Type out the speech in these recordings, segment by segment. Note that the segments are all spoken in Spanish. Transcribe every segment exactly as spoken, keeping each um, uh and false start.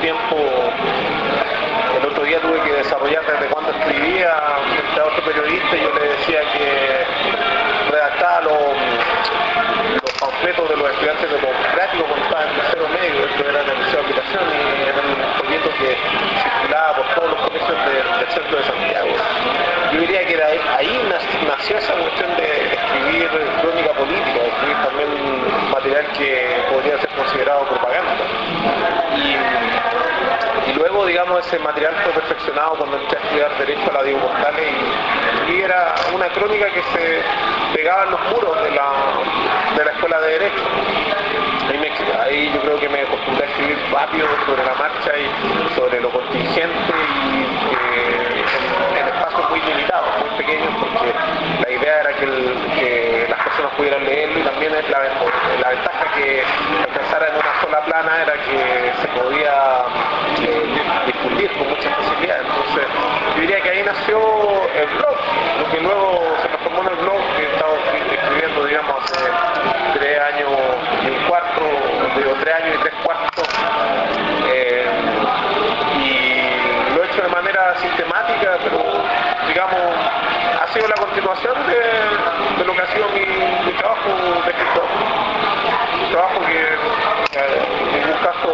tiempo, el otro día tuve que desarrollar desde cuando escribía frente a otro periodista y yo le decía que redactaba los, los panfletos de los estudiantes de democrático cuando estaba en tercero medio, esto era en el Liceo de Aplicación y era un folleto que circulaba por todos los colegios de, del centro de Santiago. Yo diría que era ahí, ahí nació esa cuestión de escribir crónica política, de escribir también material que podría ser considerado propaganda. Y, y luego, digamos, ese material fue perfeccionado cuando entré a estudiar Derecho a la Diego Portales y, y era una crónica que se pegaba en los muros de la, de la Escuela de Derecho. Ahí, me, ahí yo creo que me acostumbré a escribir rápido sobre la marcha y sobre lo contingente y eh, en, en espacios muy limitados, muy pequeños, porque la idea era que, el, que las personas pudieran leerlo y también es la, la ventaja que alcanzara en una sola plana era que se podía eh, difundir con mucha facilidad. Entonces yo diría que ahí nació el blog, lo que luego se transformó en el blog que he estado escribiendo, digamos, hace tres años y un cuarto, digo, tres años y tres cuartos, eh, y lo he hecho de manera sistemática, pero digamos, ha sido la continuación de, de lo que ha sido mi, mi trabajo de escritor. Un trabajo que eh, en ningún caso,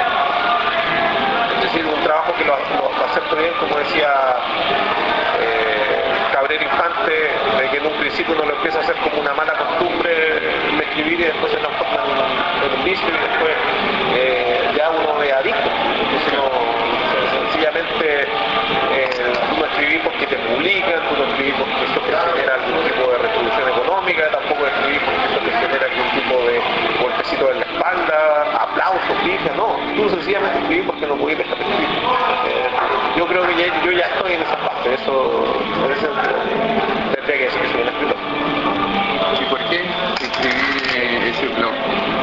es decir, un trabajo que lo, lo, lo acepto bien, como decía eh, Cabrera Infante, de que en un principio uno lo empieza a hacer como una mala costumbre de escribir y después se transforma en, en un vicio y después eh, ya uno es adicto. Entonces no, sencillamente eh, tú no escribís porque te publican, tú no escribís porque eso te genera algún tipo de retribución económica, tampoco escribís porque eso te genera algún tipo de golpecito en la espalda, aplausos, pifias, no, tú sencillamente escribís porque no podés dejar de escribir. Eh, yo creo que ya, yo ya estoy en esa parte, eso en ese sentido tendría que decir que soy un escritor. ¿Y por qué escribir ese blog?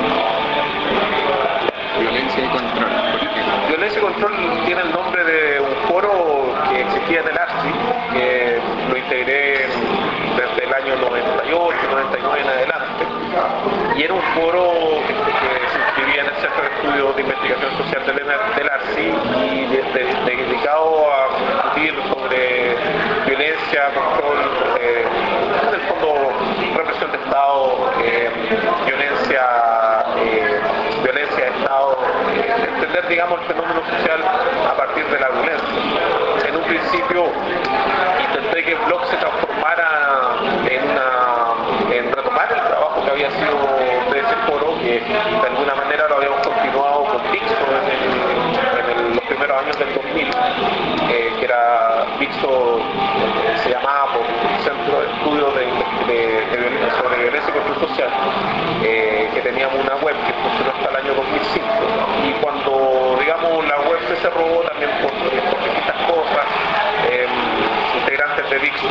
Violencia y control, ¿por qué? Violencia y control tiene el nombre de un foro que existía en el ARCI, que lo integré desde el año noventa y ocho, noventa y nueve en adelante, y era un foro que, que se inscribía en el Centro de Estudios de Investigación Social del, del ARCI y de, de, de, dedicado a discutir sobre violencia, control, eh, en el fondo represión de Estado, eh, violencia, eh, violencia de Estado, eh, entender, digamos, el fenómeno social a partir de la violencia. En un principio intenté que el blog se transformara en una, en retomar el trabajo que había sido de ese foro, que de alguna manera lo habíamos continuado con Vixo en, el, en el, los primeros años del dos mil, eh, que era Vixo, eh, se llamaba por Centro de Estudios de, de, de, de, sobre Violencia y Control Social, eh, que teníamos una web que funcionó hasta el año dos mil cinco, y cuando, digamos, la web se cerró también por, por distintas cosas, eh, integrantes de Vixo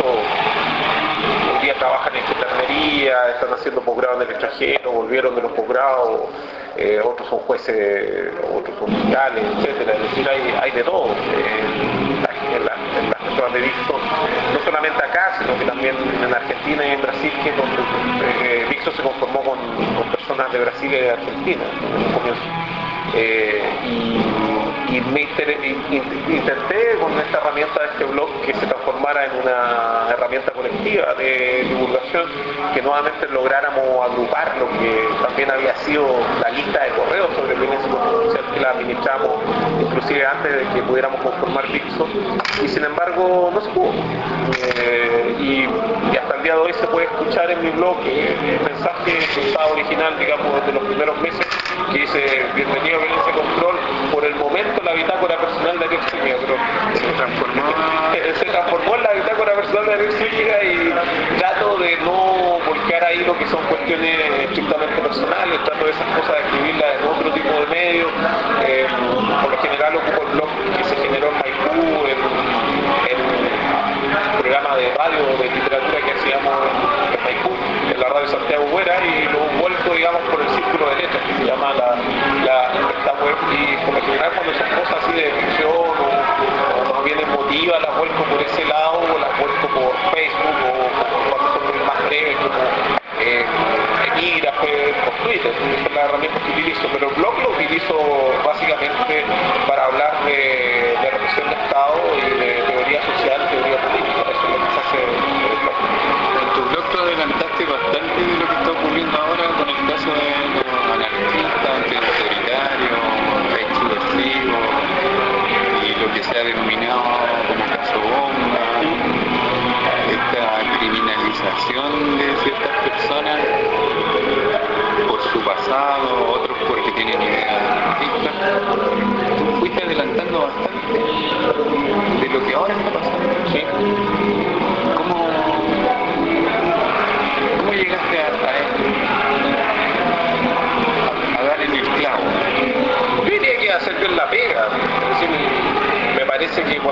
hoy día trabajan en gendarmería, están haciendo posgrado en el extranjero, volvieron de los posgrados, eh, otros son jueces, otros son fiscales, etcétera. Es decir, hay, hay de todo. Eh, en, la, en las personas de Vixo, no solamente acá, sino que también en Argentina y en Brasil, que donde eh, Vixo se conformó con, con personas de Brasil y de Argentina en un comienzo. Eh, y, y me inter, intenté con esta herramienta de este blog que se transformara en una herramienta colectiva de divulgación, que nuevamente lográramos agrupar lo que también había sido la lista de correos sobre violencia social, que la administramos inclusive antes de que pudiéramos conformar Vixo, y sin embargo no se pudo. Eh, y, y hasta el día de hoy se puede escuchar en mi blog el mensaje que estaba original, digamos, desde los primeros meses, que dice: bienvenido a Violencia y Control, por el momento la bitácora personal de Ariel Zúñiga, pero se transformó se transformó en la bitácora personal de Ariel Zúñiga, y trato de no volcar ahí lo que son cuestiones estrictamente personales, trato de esas cosas de escribirlas en otro tipo de medios. Eh, por lo general ocupo el blog que se generó en Maipú, en, en un programa de radio de literatura que hacíamos en Maipú, en la radio Santiago Güera, y lo vuelco, digamos, por el Círculo de Letras, que se llama la, la esta web, y por lo general cuando son cosas así de ficción o, o no bien emotivas, las vuelco por ese lado, o las vuelco por Facebook, o, o cuando son muy más breves, como eh, epígrafes, por Twitter. Esas son las herramientas que utilizo, pero el blog lo utilizo básicamente para hablar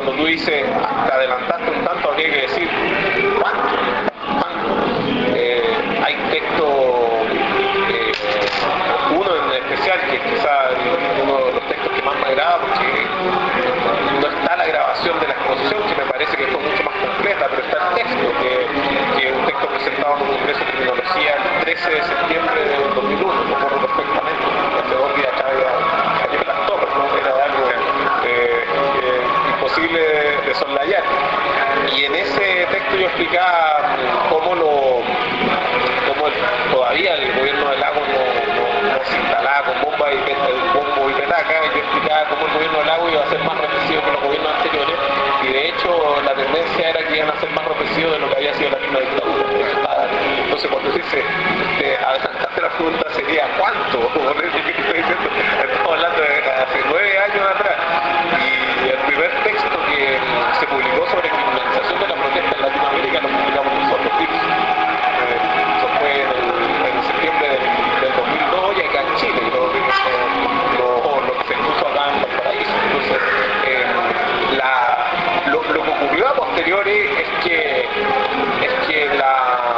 cuando tú dices, te adelantaste un tanto, habría que decir, ¿cuánto? ¿Cuánto? Eh, hay textos, eh, uno en especial, que es quizá uno de los textos que más me agrada, porque no está la grabación de la exposición, que me parece que fue mucho más completa, pero está el texto, que, que es un texto presentado en un congreso de criminología el trece de septiembre de dos mil uno, lo recuerdo perfectamente, hace dos días acá había en las torres, ¿no? Era algo eh, eh, imposible de, de soslayar. Y en ese texto yo explicaba cómo, lo, cómo el, todavía el gobierno del lago no, no, no se instalaba con bomba y, bombo y petaca. Yo explicaba cómo el gobierno del lago iba a ser más represivo que los gobiernos anteriores, y de hecho la tendencia era que iban a ser más represivos de lo que había sido la misma dictadura. Entonces cuando dice, eh, adelantaste la pregunta sería ¿cuánto? Estamos hablando de hace nueve años atrás, y el primer texto que se publicó sobre criminalización de la protesta en Latinoamérica lo publicamos nosotros. Eh, eso fue en, el, en septiembre del, del dos mil dos, y acá en Chile, y lo, lo, lo que se puso acá en Valparaíso. Entonces, eh, la, lo, lo que ocurrió a posteriori es que, es que la,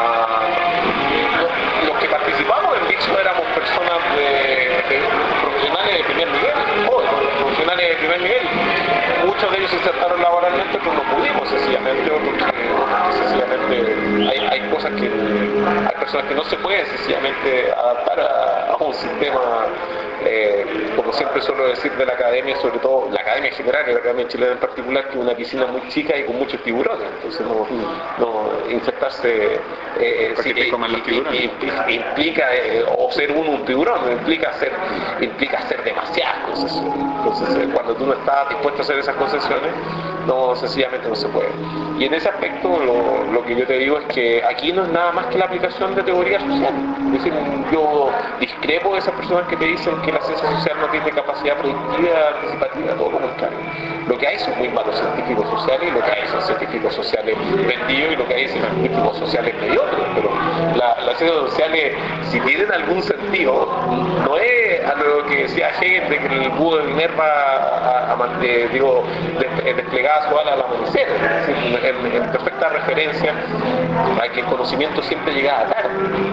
lo, los que participamos en Vixo éramos personas de, de profesionales de primer nivel, jóvenes, profesionales de primer nivel. Muchos de ellos se insertaron laboralmente, pero no pudimos sencillamente, porque, porque sencillamente hay, hay cosas que, hay personas que no se pueden sencillamente adaptar a, a un sistema, eh, como siempre suelo decir de la academia, sobre todo la academia en general y la academia chilena en particular, que es una piscina muy chica y con muchos tiburones, entonces no, no insertarse eh, ¿Por qué te comen los tiburones? Implica, implica eh, o ser uno un tiburón, implica hacer, implica hacer demasiadas cosas. Entonces eh, cuando tú no estás dispuesto a hacer esas concesiones, no, sencillamente no se puede. Y en ese aspecto lo, lo que yo te digo es que aquí no es nada más que la aplicación de teoría social. Es decir, yo discrepo de esas personas que te dicen que la ciencia social no tiene capacidad predictiva, anticipativa, todo lo contrario. Lo que hay son muy malos científicos sociales, y lo que hay son científicos sociales vendidos, y lo que hay son científicos sociales mediocres. Pero la, las ciencias sociales, si tienen algún sentido, no es a lo que decía Hegel de que el búho de Minerva a, a, a, eh, digo, des, desplegaba su ala al amanecer, es decir, en, en perfecta referencia a que el conocimiento siempre llegaba tarde.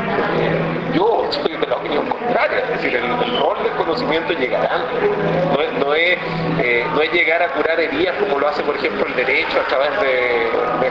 Eh, yo soy de la opinión contraria, es decir, el, el rol del conocimiento llegará antes. No es, no, es, eh, no es llegar a curar heridas como lo hace, por ejemplo, el derecho a través de, de,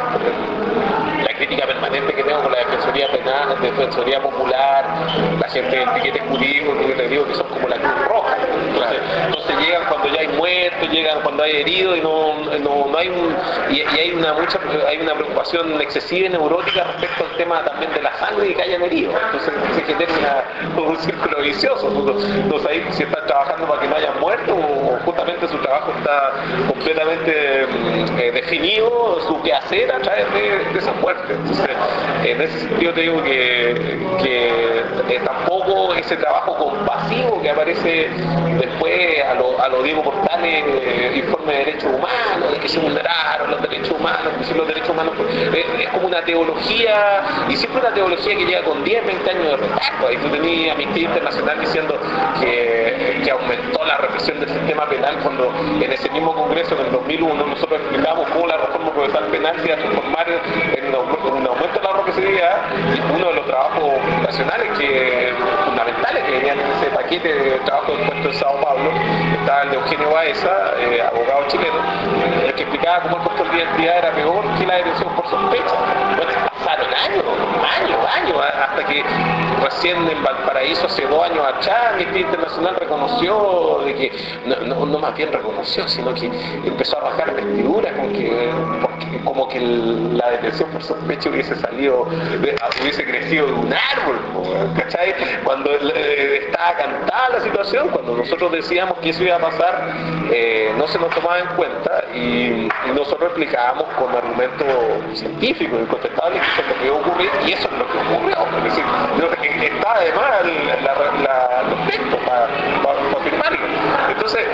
de la crítica permanente que tengo con la defensoría penal, defensoría popular, la gente del piquete jurídico, que yo les digo que son como la Cruz Roja. Entonces, entonces llegan cuando ya hay muertos, llegan cuando hay heridos, y no, no, no hay un, y, y hay una mucha hay una preocupación excesiva y neurótica respecto al tema también de la sangre y que hayan heridos. Entonces se genera una, un círculo vicioso. No, no sabéis si están trabajando para que no hayan muerto, o justamente su trabajo está completamente eh, definido, su quehacer a través de, de esa muerte. Entonces, en ese sentido te digo que, que eh, tampoco ese trabajo compasivo que aparece después a lo, a lo Diego Portales, eh, informe de derechos humanos, de que se vulneraron los derechos humanos, que si los derechos humanos, eh, es como una teología, y siempre una teología que llega con diez, veinte años de retardo. Ahí tú tenías Amnistía Internacional diciendo que, que aumentó la represión del sistema penal, cuando en ese mismo congreso, en el dos mil uno, nosotros explicamos cómo la reforma procesal penal se iba a transformar en un aumento, un aumento de la represividad, y uno de los trabajos nacionales que fundamentales que venían en ese paquete de trabajo expuesto en Sao Paulo, estaba el de Eugenio Baeza, eh, abogado chileno, el que explicaba cómo el costo de identidad era peor que la detención por sospecha. Bueno, pasaron años, años, años, hasta que recién en Valparaíso, hace dos años atrás, Amnistía Internacional reconoció, de que, no, no, no más bien reconoció, sino que empezó a bajar vestiduras, como que, porque, como que el, la detención por sospecha hubiese salido, de, hubiese crecido de un árbol, ¿cachai? Cuando eh, estaba cantada la situación, cuando nosotros decíamos que eso iba a pasar, eh, no se nos tomaba en cuenta, y, y nosotros explicábamos con argumentos científicos incontestables que eso es lo que iba a ocurrir, y eso es lo que ocurrió. Es decir, está además la, la, los textos para, para, para firmarlo. Entonces,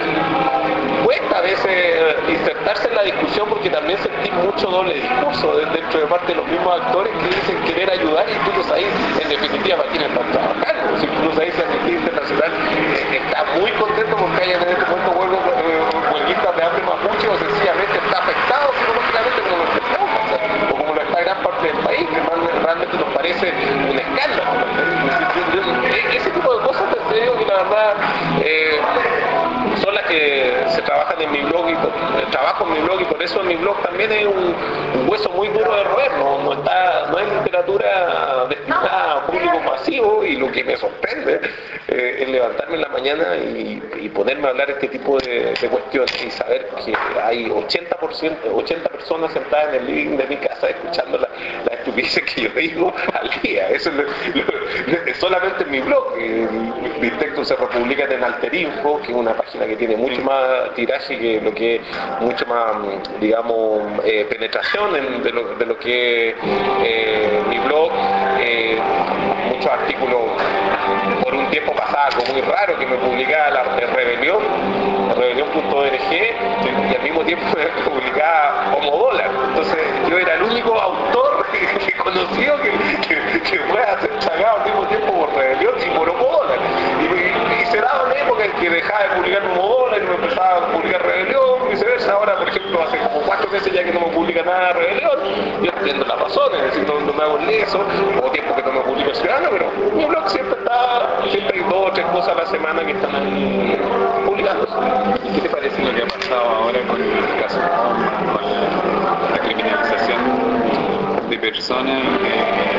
cuesta a veces insertarse en la discusión, porque también sentí mucho doble discurso dentro de parte de los mismos actores que dicen querer ayudar, y tú no sabes en definitiva para quién están trabajando. Si tú no sabes si Amnistía Internacional está muy contento porque hayan en este momento vuelvo anarquistas de arte mapuche o sencillamente está afectado psicológicamente como lo estamos pasando, o como lo está gran parte del país, que realmente nos parece un escándalo. Ese tipo de cosas te digo que la verdad eh, son las que se trabajan en mi blog y eh, trabajo en mi blog y por eso en mi blog también es un, un hueso muy duro de roer, no, no, está, no hay literatura destinada a público masivo y lo que me sorprende eh, es levantarme en la mañana y, y ponerme a hablar este tipo de, de cuestiones y saber que hay ochenta por ciento, ochenta personas sentadas en el living de mi casa escuchando la, la estupideces que yo digo al día. Eso es lo, lo, solamente en mi blog. Mis textos se republican en Alterinfo, que es una página que tiene mucho más tiraje que lo que mucho más, digamos, eh, penetración en, de, lo, de lo que eh, mi blog, eh, muchos artículos. Por un tiempo pasaba algo muy raro que me publicaba la Rebelión, rebelión punto org, y al mismo tiempo me publicaba Homo Dólar. Entonces yo era el único autor que conocido que, que, que fue a ser chagado al mismo tiempo por Rebelión y por Homo Dólar. Y, y se daba una época en que dejaba de publicar Homo Dólar y me empezaba a publicar Rebelión, y viceversa. Ahora, por ejemplo, hace como cuatro meses ya que no me publica nada de Rebelión, yo entiendo las razones, es decir, no, no me hago leso, o tiempo que no me publico Ciudadano, pero mi blog siempre está, siempre hay dos o tres cosas a la semana que están ahí publicándose. ¿Y qué te parece lo que ha pasado ahora con el caso con la, la criminalización de personas que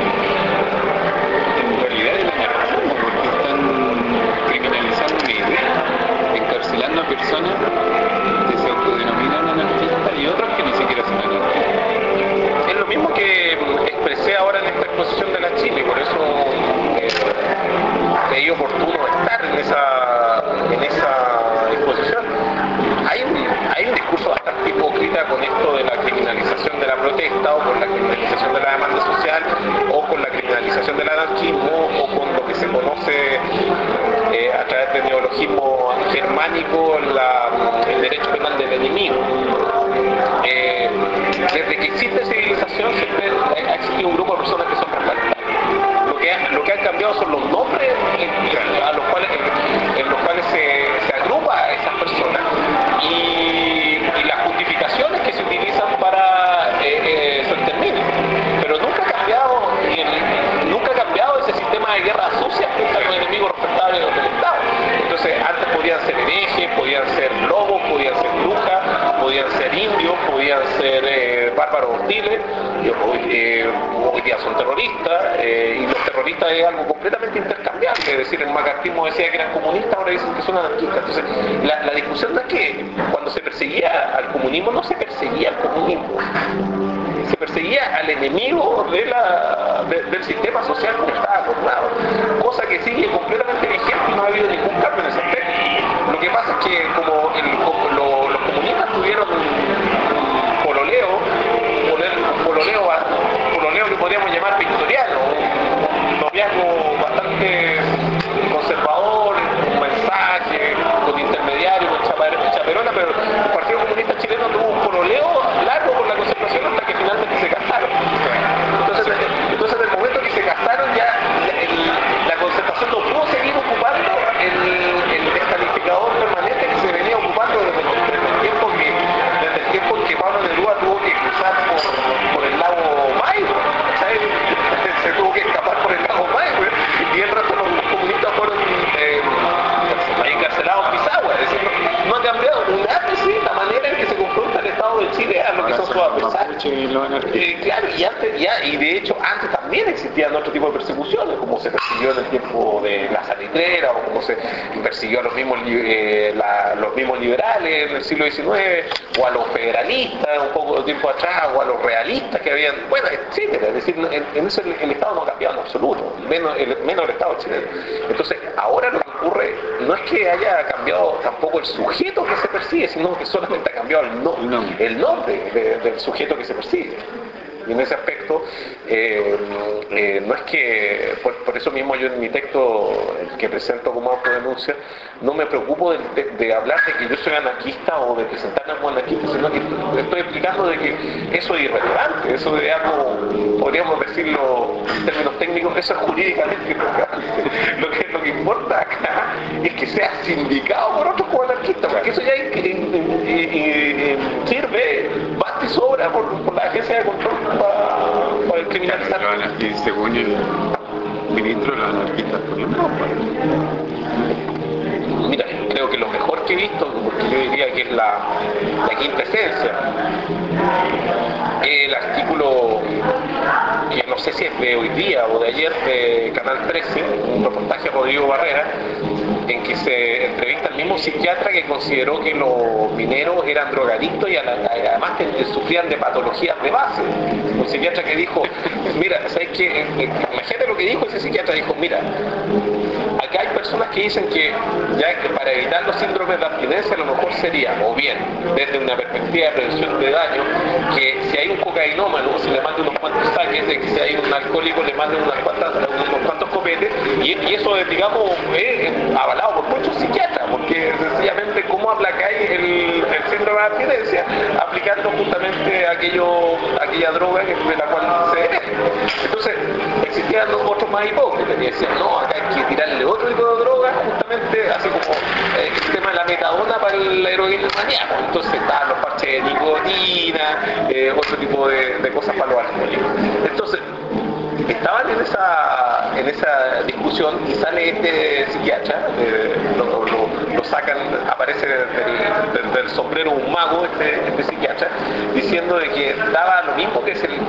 en realidad es el anarquismo, porque están criminalizando una idea, encarcelando a personas que se autodenominan anarquistas y otras que ni siquiera son anarquistas? Es lo mismo que expresé ahora en esta exposición de la Chile, por eso eh, creí oportuno estar en esa, en esa exposición. Hay un, hay un discurso bastante hipócrita con esto de la criminalización de la protesta, o con la criminalización de la demanda social, o con la criminalización del anarquismo, o con lo que se conoce eh, a través del neologismo germánico, la, el derecho penal del enemigo. Eh, desde que existe civilización siempre ha existido un grupo de personas que son refractarias. Lo que, ha, lo que han cambiado son los nombres en, a los cuales, en, en los cuales se, se agrupa a esas personas y, y las justificaciones que se utilizan para eh, eh, su exterminio. Pero nunca ha cambiado el, nunca ha cambiado ese sistema de guerra sucia frente a los enemigos respetables del Estado. Entonces antes podían ser herejes, podían ser lobos, podían ser brujas, podían ser indios, podían ser eh, bárbaros hostiles, y hoy, eh, hoy día son terroristas, eh, y los terroristas es algo completamente intercambiable, es decir, el macartismo decía que eran comunistas, ahora dicen que son anarquistas. Entonces, la, la discusión no es que cuando se perseguía al comunismo, no se perseguía al comunismo, se perseguía al enemigo de la, de, del sistema social como estaba acordado, cosa que sigue completamente vigente y no ha habido ningún cambio en ese aspecto. Lo que pasa es que como, el, como lo, los comunistas tuvieron un pololeo, un pololeo, un pololeo que podríamos llamar victoriano, un noviazgo bastante conservador, un mensaje, con intermediario, con chaperona, pero el Partido Comunista Chileno tuvo un pololeo largo con la concertación hasta que finalmente se casaron. Entonces, entonces en el momento que se casaron ya el, la concertación no pudo seguir ocupando el, el descalificador permanente que se venía ocupando desde, desde el tiempo que desde el tiempo en que Pablo Neruda tuvo que cruzar por, por el lago Maipo, ¿sabes? Se tuvo que escapar por el lago Maipo y el resto de los comunistas fueron eh, encarcelados en Pisagua. Es decir, no, no ha cambiado nada, sí, la manera en que se confronta el Estado de Chile a lo que son sus adversarios. Eh, claro, y antes, ya, y de hecho antes también existían otro tipo de persecuciones, como se persiguió en el tiempo de la salitrera, o como se persiguió a los mismos, eh, la, los mismos liberales en el siglo diecinueve, o a los federalistas un poco de tiempo atrás, o a los realistas que habían, bueno, etcétera. Es decir, en, en eso el, el Estado no ha cambiado en absoluto, menos el, menos el Estado chileno. Entonces, ahora lo que ocurre no es que haya cambiado tampoco el sujeto que se persigue, sino que solamente ha cambiado el, no, el nombre de, del sujeto que se persigue. Y en ese aspecto, eh, eh, no es que, por, por eso mismo yo en mi texto, el que presento como autodenuncia, no me preocupo de, de, de hablar de que yo soy anarquista o de presentarme como anarquista, sino que estoy explicando de que eso es irrelevante, eso es algo, podríamos decirlo en términos técnicos, eso es jurídicamente irrelevante. Lo que, lo que importa acá es que sea sindicado por otros como anarquistas, porque eso ya ahora por, por la agencia de control para, para criminalizar. Y según el ministro, los anarquistas ponen no, Mira, creo que lo mejor que he visto, porque yo diría que es la, la quinta esencia, el artículo que no sé si es de hoy día o de ayer de Canal trece, un reportaje de Rodrigo Barrera, en que se entrevista al mismo psiquiatra que consideró que los mineros eran drogadictos y además que sufrían de patologías de base. Un psiquiatra que dijo, mira, ¿sabes qué? Imagínate lo que dijo ese psiquiatra, dijo, mira, acá hay personas que dicen que ya que para evitar los síndromes de abstinencia a lo mejor sería, o bien, desde una perspectiva de prevención de daño, que si hay un cocainómano se le mande unos cuantos saques, de que si hay un alcohólico le manden unas cuantas, unos cuantos copetes, y, y eso es, digamos, es avalado por muchos psiquiatras, porque sencillamente cómo aplacáis el, el síndrome de abstinencia, aplicando justamente aquello, aquella droga que, de la cual se hereda. Entonces, existían otros más hipócritas que decían, no, acá hay que tirarle otro tipo de droga, justamente así como eh, el tema de la metadona para el heroína maníaco. Entonces estaban los parches de nicotina, eh, otro tipo de, de cosas para los alcohólicos. Entonces, estaban en esa, en esa discusión y sale este psiquiatra, eh, lo, lo, lo sacan, aparece del, del, del sombrero un mago, este, este psiquiatra, diciendo de que daba lo mismo que se le,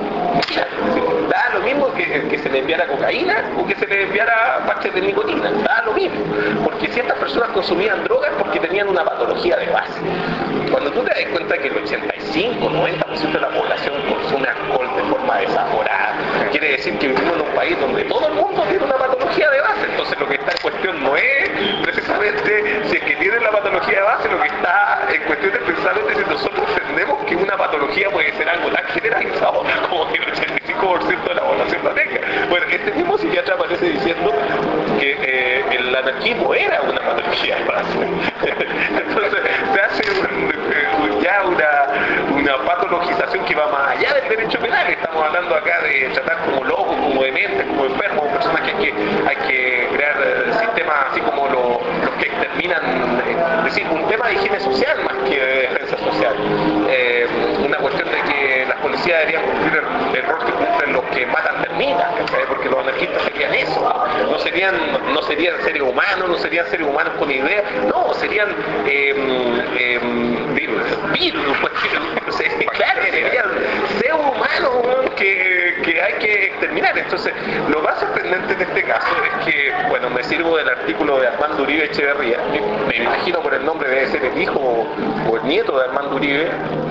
daba lo mismo que, que se le enviara cocaína o que se le enviara parches de nicotina, daba lo mismo, porque si estas personas consumían drogas porque tenían una patología de base. Cuando tú te das cuenta que el ochenta y cinco, noventa por ciento de la población consume alcohol de forma desaforada, quiere decir que vivimos en un país donde todo el mundo tiene una patología de base. Entonces lo que está en cuestión no es precisamente si es que tienen la patología de base, lo que está en cuestión es precisamente si nosotros entendemos que una patología puede ser algo tan generalizado como que el ochenta y cinco por ciento de la población la tenga. Bueno, este mismo psiquiatra aparece diciendo que eh, el anarquismo era una patología de base. Entonces se hace un, ya una, una patologización que va más allá del derecho penal. Estamos hablando acá de tratar como locos, como dementes, como enfermos, personas que hay que, hay que crear eh, sistemas así como lo, los que exterminan, eh, es decir, un tema de higiene social más que de defensa social. Eh, una cuestión de que las policías deberían cumplir el, el rol que cumplen los que matan termitas, ¿sabes? Porque los anarquistas serían eso, no serían, no serían seres humanos, no serían seres humanos con ideas, no, serían eh, eh, virus, virus, pues, claro, serían seres humanos que, que hay que exterminar. Entonces, lo más sorprendente de este caso es que, bueno, me sirvo del artículo de Armando Uribe Echeverría, me, me imagino por el nombre debe ser el hijo o, o el nieto de Armando Uribe,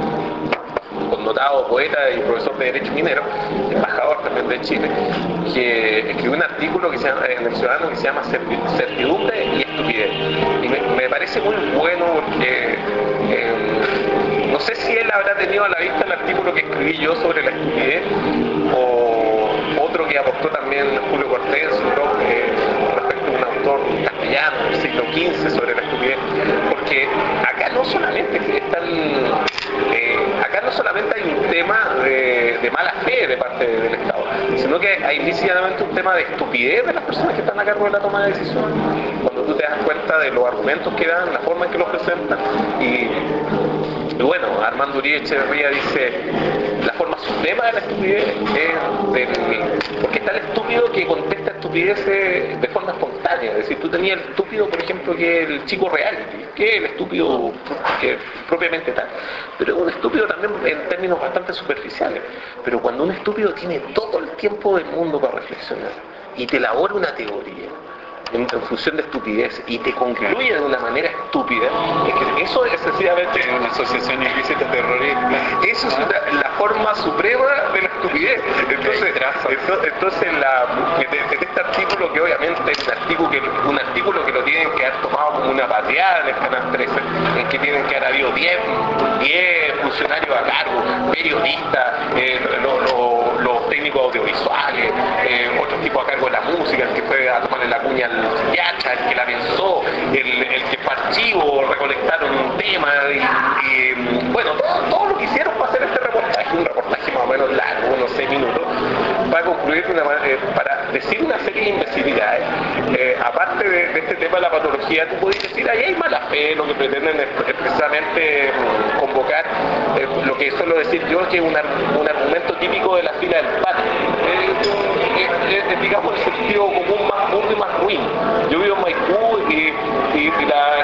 connotado poeta y profesor de Derecho Minero, embajador también de Chile, que escribió un artículo que se llama, en el Ciudadano que se llama Certidumbre y Estupidez. Y me, me parece muy bueno porque eh, no sé si él habrá tenido a la vista el artículo que escribí yo sobre la estupidez o otro que aportó también Julio Cortés en su blog eh, respecto a un autor castellano del siglo quince sobre la estupidez, porque acá no solamente están eh, acá no solamente hay un tema de, de mala fe de parte del Estado, sino que hay implícitamente un tema de estupidez de las personas que están a cargo de la toma de decisiones. Cuando tú te das cuenta de los argumentos que dan, la forma en que los presentan, y, y bueno, Armando Uribe Echeverría dice, la forma suprema de la estupidez es del, porque está el estúpido que contesta estupideces de forma espontánea. Es decir, tú tenías el estúpido, por ejemplo, que es el chico reality, que es el estúpido que propiamente tal, pero es un estúpido también en términos bastante superficiales. Pero cuando un estúpido tiene todo el tiempo del mundo para reflexionar y te elabora una teoría en, en función de estupidez y te concluye de una manera estúpida, es que eso es sencillamente una asociación ilícita terrorista. Eso es una, la forma suprema de la estupidez. Entonces, entonces, entonces la, en este artículo, que obviamente es un artículo que, un artículo que lo tienen que haber tomado como una pateada en el Canal trece, en que tienen que haber habido diez funcionarios a cargo, periodistas, eh, los, los, los técnicos audiovisuales, eh, otros tipos a cargo de la música, el que fue a tomarle la cuña al psiquiatra, el que la pensó, el, el que fue archivo, recolectaron un tema y, y bueno, todo, todo lo que hicieron para hacer este reportaje, un reportaje más o menos largo, unos seis minutos, para concluir una, eh, para decir una serie de imbecilidades, eh, aparte de, de este tema de la patología, tú podrías decir, ahí hay mala fe, lo que pretenden es, es precisamente mm, convocar eh, lo que suelo decir yo, que es un, un argumento típico de la fila del pan. Eh, es, es, digamos, el sentido común más burdo y más ruin. Yo vivo en Maipú y, y, y, la,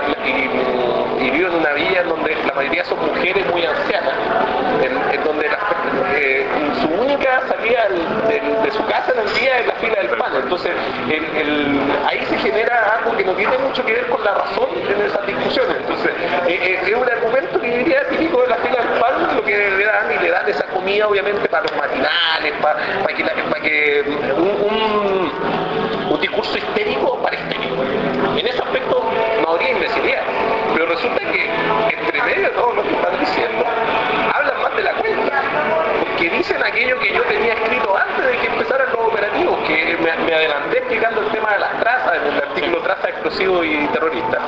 y, y vivo en una villa en donde la mayoría son mujeres muy ancianas, en, en donde las, eh, su única salida de, de, de su casa en el día es la fila del pan. Entonces, el, el, ahí se genera algo que no tiene mucho que ver con la razón en esas discusiones. Entonces, eh, es un argumento que diría típico de la fila del pan, lo que le dan y le dan esa comida, obviamente, para los matinales, para, para que, para que un, un, un discurso histérico para histérico. En ese aspecto no habría imbecilidad. Pero resulta que, entre medio de todo lo que están diciendo, hablan más de la cuenta. Porque dicen aquello que yo tenía escrito antes de que empezaran los operativos, que me, me adelanté explicando el tema de las trazas, en el artículo Traza, Explosivo y Terrorista.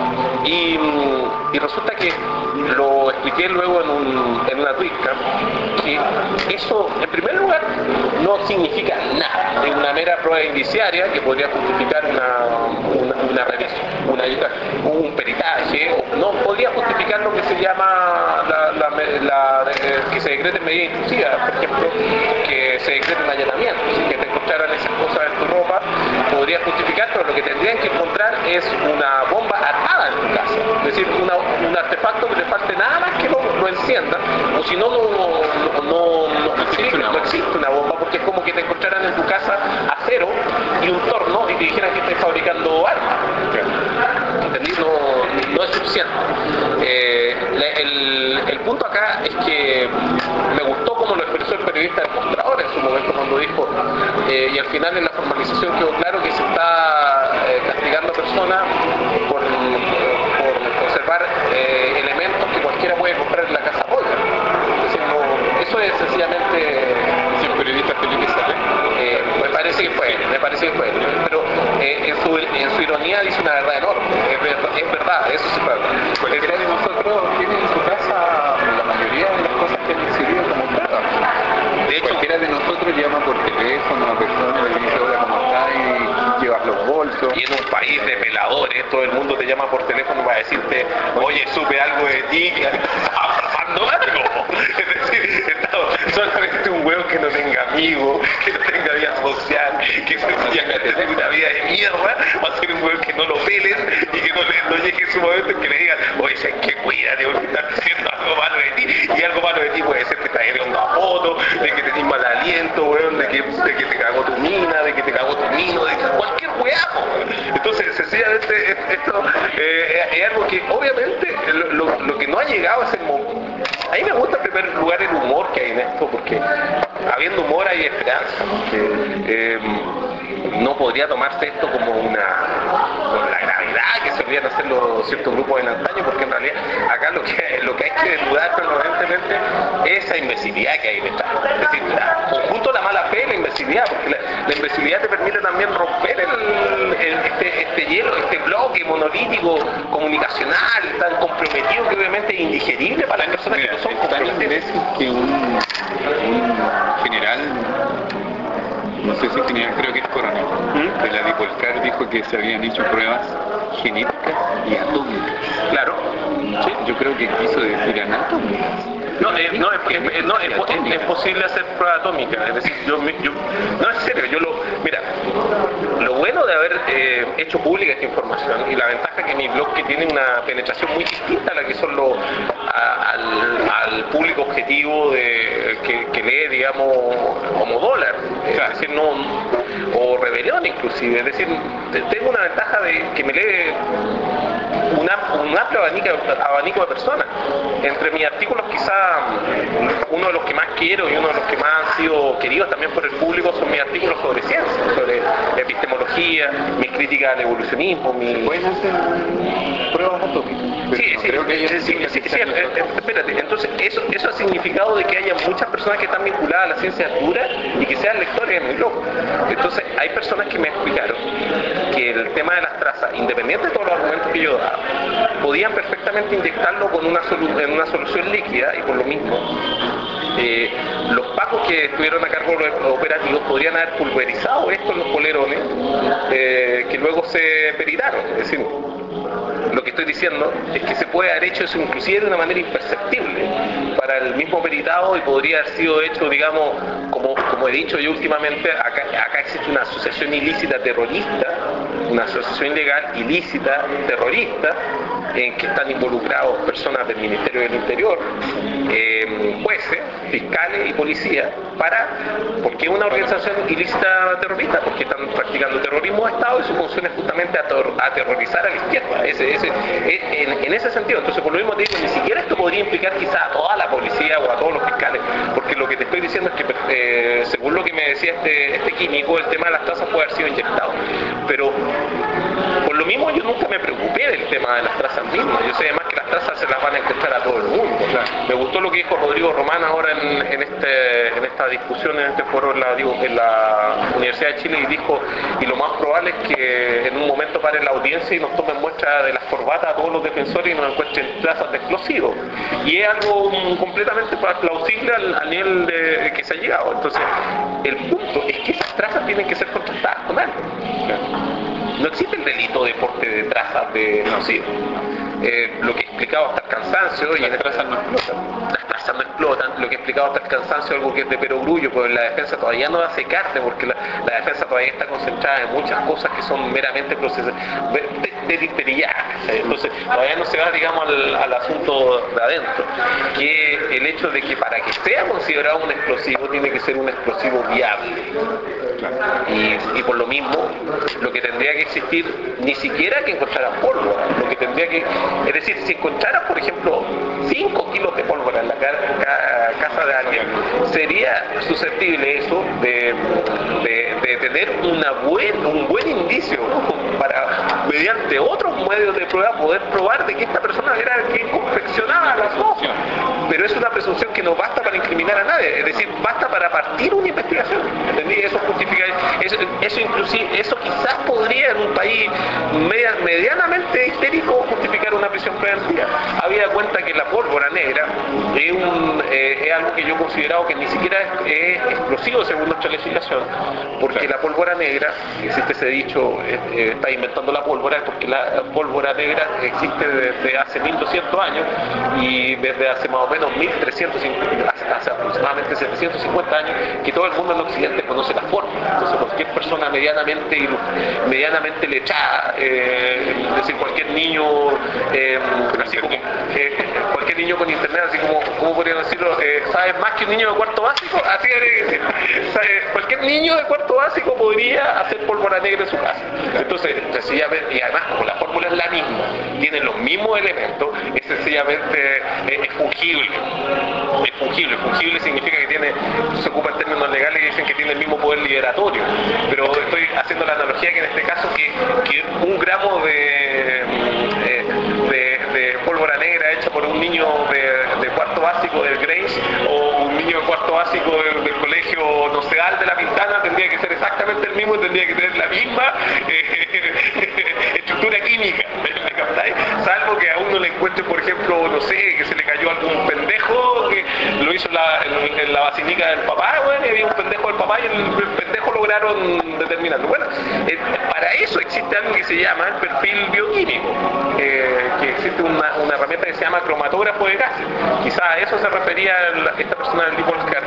Y, y resulta que lo expliqué luego en, un, en una tuica, que eso, en primer lugar, no significa nada. Es una mera prueba indiciaria que podría justificar una, una, una revisión, una, un peritaje, o no podría justificar lo que se llama la, la, la, eh, que se decrete medida intrusiva, por ejemplo, que se decreten allanamientos, que te encontraran esas cosas en tu ropa, podría justificar, pero lo que tendrían que encontrar es una bomba armada en tu casa, es decir, una, un artefacto que te falte nada más que lo, lo encienda, o si no, no, no, no, no, existe, no existe una bomba, porque es como que te encontraran en tu casa acero y un torno y te dijeran que estás fabricando armas. ¿Entendí? No, no es suficiente. Eh, el, el punto acá es que me gustó como lo expresó el periodista del Mostrador en su momento cuando dijo, eh, y al final en la formalización quedó claro que se está eh, castigando a personas por, por conservar eh, elementos que cualquiera puede comprar en la casa Polga. Es decir, no, eso es sencillamente... Si el periodista Felipe Sale. Eh, me parece que fue, me parece que fue, pero eh, en, su, en su ironía dice una verdad enorme, es, ver, es verdad, eso sí es verdad. Cualquiera de nosotros tiene en su casa la mayoría de las cosas que han recibido como pruebas. De hecho, cualquiera de nosotros llama por teléfono a personas y le dice, hola, ¿cómo estás? Y llevas los bolsos. Y en un país de peladores, todo el mundo te llama por teléfono para decirte, oye, supe algo de ti, que estaba pasando algo. Es decir, solamente un huevo que no tenga amigos, que no tenga vida social, que sencillamente tenga una vida de mierda, va a ser un huevo que no lo peles y que no, le, no llegue su momento en que le digan, oye, ¿sabes qué? Cuídate porque están diciendo algo malo de ti. Y algo malo de ti puede ser que te haya una foto, de que tenés mal aliento, weón, de que, de que te cagó tu mina, de que te cagó tu mino, de cualquier hueazo. Entonces, sencillamente, esto eh, es algo que obviamente lo, lo, lo que no ha llegado es el momento. A mí me gusta en primer lugar el humor que hay en esto, porque habiendo humor hay esperanza. Eh, no podría tomarse esto como una con la gravedad que solían hacerlo ciertos grupos en antaño, porque en realidad acá lo que, lo que hay que desnudar permanentemente es esa imbecilidad que hay detrás. Es decir, la, conjunto la mala fe y la imbecilidad, porque la, la imbecilidad te permite también romper el, el, este, este hielo, este bloque monolítico comunicacional tan comprometido que obviamente es indigerible para las personas que no son comprometidas. Que un, un general, no sé si general, creo que es coronel, ¿Mm? de la Dipolcar dijo que se habían hecho pruebas genéticas y atómicas. Claro. ¿Sí? Yo creo que quiso decir anatómicas. No, eh, no, es, es, no es, es, es posible hacer prueba atómica, es decir, yo, yo, no, en serio, yo lo, mira, lo bueno de haber eh, hecho pública esta información y la ventaja que mi blog que tiene una penetración muy distinta a la que son los, a, al, al público objetivo de, que, que lee, digamos, como dólar, es decir, no, o rebelión inclusive, es decir, tengo una ventaja de que me lee una, un amplio abanico, abanico de personas. Entre mis artículos quizá uno de los que más quiero y uno de los que más han sido queridos también por el público son mis artículos sobre ciencia, sobre epistemología, mis críticas al evolucionismo, mi... ¿Pueden hacer pruebas atómicas? Sí, no sí, creo que haya sí, sí, sí, sí, espérate, entonces eso, eso ha significado de que haya muchas personas que están vinculadas a la ciencia dura y que sean lectores en mi blog. Entonces hay personas que me explicaron que el tema de las trazas, independiente de todos los argumentos que yo daba, podían perfectamente inyectarlo con una solu en una solución líquida y por lo mismo eh, los pacos que estuvieron a cargo de los operativos podrían haber pulverizado esto en los polerones, eh, que luego se peritaron. Es decir, lo que estoy diciendo es que se puede haber hecho eso inclusive de una manera imperceptible para el mismo peritado y podría haber sido hecho, digamos, como, como he dicho yo últimamente, acá, acá existe una asociación ilícita terrorista, una asociación ilegal ilícita terrorista, en que están involucrados personas del Ministerio del Interior, eh, jueces, fiscales y policías, para, porque es una organización ilícita terrorista, porque están practicando terrorismo de Estado y su función es justamente ater aterrorizar a la izquierda, ese, ese, en, en ese sentido. Entonces, por lo mismo te digo, ni siquiera esto podría implicar quizá a toda la policía o a todos los fiscales, porque lo que te estoy diciendo es que, eh, según lo que me decía este, este químico, el tema de las trazas puede haber sido inyectado, pero por lo mismo yo nunca me preocupé del tema de las trazas mismas. Yo sé además que las trazas se las van a encontrar a todo el mundo. O sea, me gustó lo que dijo Rodrigo Román ahora en, en, este, en esta discusión, en este foro en la, digo, en la Universidad de Chile, y dijo, y lo más probable es que en un momento paren la audiencia y nos tomen muestra de las corbatas a todos los defensores y nos encuentren trazas de explosivos. Y es algo um, completamente plausible al, al nivel de, que se ha llegado. Entonces, el punto es que esas trazas tienen que ser contrastadas con algo. No existe el delito de porte de trazas de explosivos. Eh, lo que he explicado hasta el cansancio, y las trazas no explotan. Las trazas no explotan, lo que he explicado hasta el cansancio, algo que es de perogrullo, pero la defensa todavía no hace carne, porque la, la defensa todavía está concentrada en muchas cosas que son meramente procesos de difterilladas. Entonces, todavía no se va, digamos, al, al asunto de adentro, que el hecho de que para que sea considerado un explosivo, tiene que ser un explosivo viable. Y, y por lo mismo, lo que tendría que existir, ni siquiera que encontraran pólvora, lo que tendría que, es decir, si encontraran, por ejemplo, cinco kilos de pólvora en la ca ca casa de alguien, sería susceptible eso de, de, de tener una buen, un buen indicio para, mediante otros medios de prueba, poder probar de que esta persona era el que confeccionaba las cosas. Pero es una presunción que no basta para incriminar a nadie, es decir, basta para partir una investigación. ¿Entendí? Eso justifica, eso, eso inclusive, eso quizás podría en un país media, medianamente histérico justificar una prisión preventiva. Habida cuenta que la pólvora negra es, un, eh, es algo que yo he considerado que ni siquiera es, es explosivo según nuestra legislación, porque la pólvora negra, existe ese dicho, eh, eh, está inventando la pólvora, porque la pólvora negra existe desde hace mil doscientos años y desde hace más o menos mil trescientos cincuenta, hace aproximadamente setecientos cincuenta años, que todo el mundo en Occidente conoce la fórmula. Entonces cualquier persona medianamente medianamente letrada, eh, es decir, cualquier niño, eh, así como eh, cualquier niño con internet, así como, ¿cómo podrían decirlo? Eh, ¿Sabes más que un niño de cuarto básico? Así es decir, cualquier niño de cuarto básico podría hacer pólvora negra en su casa. Entonces, sencillamente, y además como la fórmula es la misma, tiene los mismos elementos, es sencillamente eh, es fungible. Es fungible. Fungible significa que tiene, se ocupan términos legales y dicen que tiene el mismo poder liberatorio. Pero estoy haciendo la analogía que en este caso que, que un gramo de, eh, de, de pólvora negra hecha por un niño de, de cuarto básico del Grange o un niño de cuarto básico del, del colegio Nocedal de La Pintana tendría que ser exactamente el mismo y tendría que tener la misma eh, estructura química, ¿me captáis? Salvo que a uno le encuentre, por ejemplo, no sé, que se le cayó algún pendejo que lo hizo en la, en, en la basinica del papá, bueno, y había un pendejo del papá y el, el pendejo lograron determinarlo. Bueno, eh, para eso existe algo que se llama el perfil bioquímico, eh, que existe una, una herramienta que se llama cromatógrafo de gases. Quizá a eso se refería el, esta persona del tipo Oscar,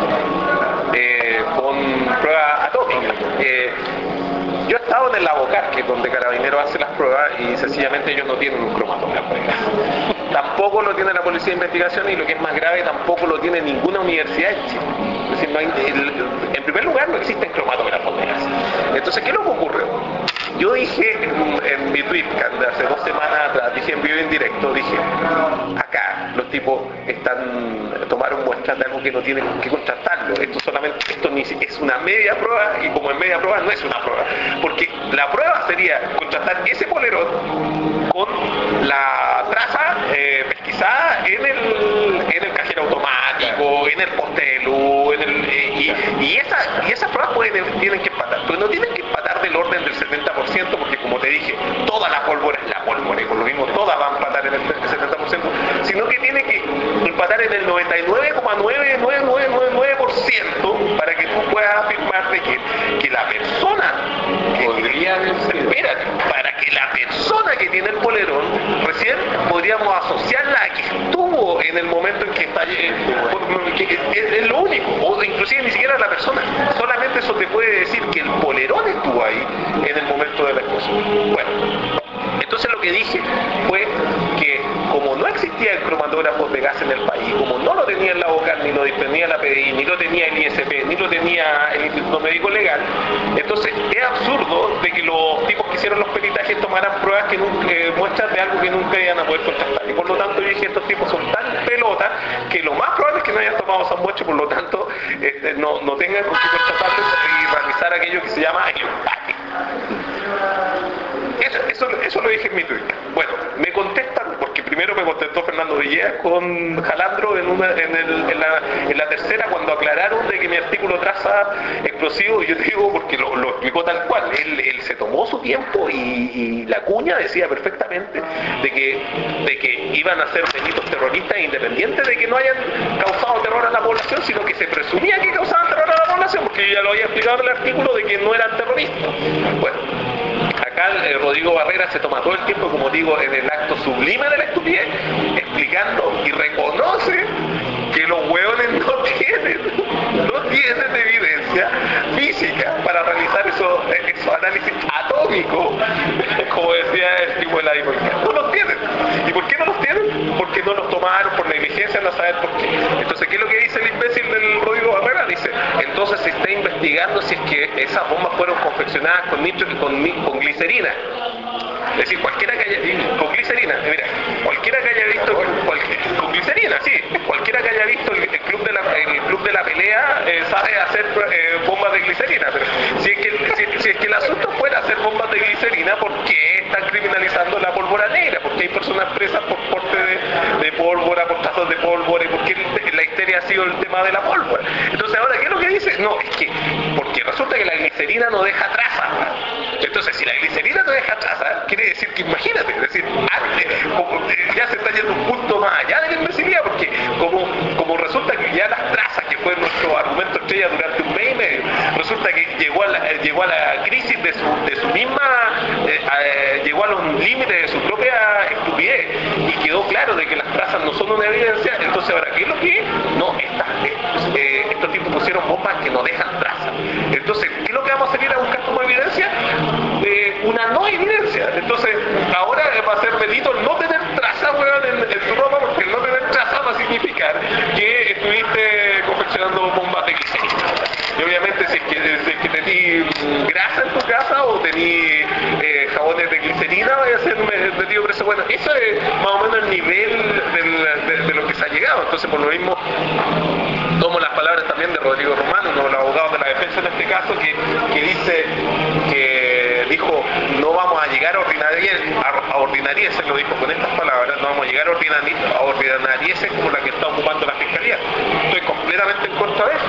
eh, con prueba atómica. Eh, Yo he estado en el Labocar, que es donde Carabineros hace las pruebas, y sencillamente ellos no tienen un cromatógrafo de gases. Tampoco lo tiene la Policía de Investigación, y lo que es más grave, tampoco lo tiene ninguna universidad en Chile. Es decir, no hay, el, en primer lugar, no existen cromatógrafos de gases. Entonces, ¿qué es lo que ocurrió? Yo dije en, en mi tweet, hace dos semanas atrás, dije en vivo y en directo, dije, acá los tipos están, tomaron muestras de algo que no tienen que contrastarlo. Esto solamente, esto ni es una media prueba, y como en media prueba no es una prueba. Porque la prueba sería contrastar ese polerón con la traza eh, pesquisada en el, en el cajero automático, en el poste de luz, en el, eh, y, y, esa, y esas pruebas pueden, tienen que empatar, pero no tienen que empatar del orden del setenta por ciento, porque como te dije, toda la pólvora es la pólvora, y por lo mismo todas van a empatar en el setenta por ciento, sino sino que tiene que empatar en el noventa y nueve coma nueve nueve nueve nueve nueve por ciento para que tú puedas afirmar de que, que la persona Podría haber sido. espérate, para que la persona que tiene el polerón recién podríamos asociarla a que estuvo en el momento en que está eh, que es, es lo único, o inclusive ni siquiera la persona, solamente eso te puede decir que el polerón estuvo ahí en el momento de la explosión. Bueno, entonces lo que dije fue que como no existía el cromatógrafo de gas en el país, como no lo tenía en la OCAR, ni lo disponía la P D I, ni lo tenía el I S P, ni lo tenía el Instituto Médico Legal, entonces es absurdo de que los tipos que hicieron los peritajes tomaran pruebas que nunca, eh, muestras de algo que nunca iban a poder contrastar. Y por lo tanto yo dije, estos tipos son tan pelotas que lo más probable es que no hayan tomado esas muestras, por lo tanto este, no, no tengan con qué contrastarlos y realizar aquello que se llama el empate. Eso, eso, eso lo dije en mi Twitter. Bueno, me contestan, porque primero me contestó Fernando Villegas con Jalandro en, una, en, el, en, la, en la tercera, cuando aclararon de que mi artículo traza explosivos, y yo te digo porque lo, lo explicó tal cual. Él, él se tomó su tiempo y, y la cuña decía perfectamente de que, de que iban a ser delitos terroristas independientes de que no hayan causado terror a la población, sino que se presumía que causaban terror a la población, porque yo ya lo había explicado en el artículo de que no eran terroristas. Bueno, acá eh, Rodrigo Barrera se toma todo el tiempo, como digo, en el acto sublime de la estupidez, explicando y reconoce que los hueones no tienen, no tienen evidencia física para realizar esos, esos análisis atómicos, como decía el tipo de la divorcia. No los tienen. ¿Y por qué no los tienen? Porque no los tomaron por negligencia, no saber por qué. Entonces, ¿qué es lo que dice el imbécil del Rodrigo Barrera? Dice, entonces se está investigando si es que esas bombas fueron confeccionadas con nitro, con, con glicerina. Es decir, cualquiera que haya, con glicerina, mira, cualquiera que haya visto, cualquier, con glicerina, sí, cualquiera que haya visto el, el club de la, el club de la pelea eh, sabe hacer eh, bombas de glicerina, pero si es, que, si, si es que el asunto fuera hacer bombas de glicerina, ¿por qué están criminalizando la pólvora negra? ¿Por qué hay personas presas por porte de, de pólvora, por tazos de pólvora? ¿Y por qué la histeria ha sido el tema de la pólvora? Entonces, ahora, ¿qué es lo que dice? No, es que, porque resulta que la glicerina no deja traza. Entonces, si la glicerina no deja traza, quiere decir que, imagínate, es decir, antes, como, ya se está yendo un punto más allá de la imbecilidad, porque como, como resulta que ya las trazas, que fue nuestro argumento estrella durante un mes y medio, resulta que llegó a la, llegó a la crisis de su, de su misma, eh, eh, llegó a los límites de su propia estupidez, y quedó claro de que las trazas no son una evidencia. Entonces, ahora, ¿qué es lo que es? No, esta, eh, estos tipos pusieron bombas que no dejan trazas. Entonces, ¿qué es lo que vamos a salir a buscar como evidencia? Eh, una no evidencia. Entonces, ahora va a ser delito el no tener traza, weón, en, en tu ropa, porque el no tener traza va a significar que estuviste confeccionando bombas de glicerina. Y obviamente, si es que, si es que tenés grasa en tu casa o tenés eh, jabones de glicerina, vaya a ser metido preso. Bueno, eso es más o menos el nivel del, de, de lo que se ha llegado. Entonces, por lo mismo, tomo las palabras también de Rodrigo Romano, uno de los abogados de la defensa en este caso, que, que dice que dijo, no vamos a llegar a ordinariedad, a ordinariedad, lo dijo con estas palabras, no vamos a llegar a ordinariedad, a ordinariedad como la que está ocupando la Fiscalía. Estoy completamente en contra de eso.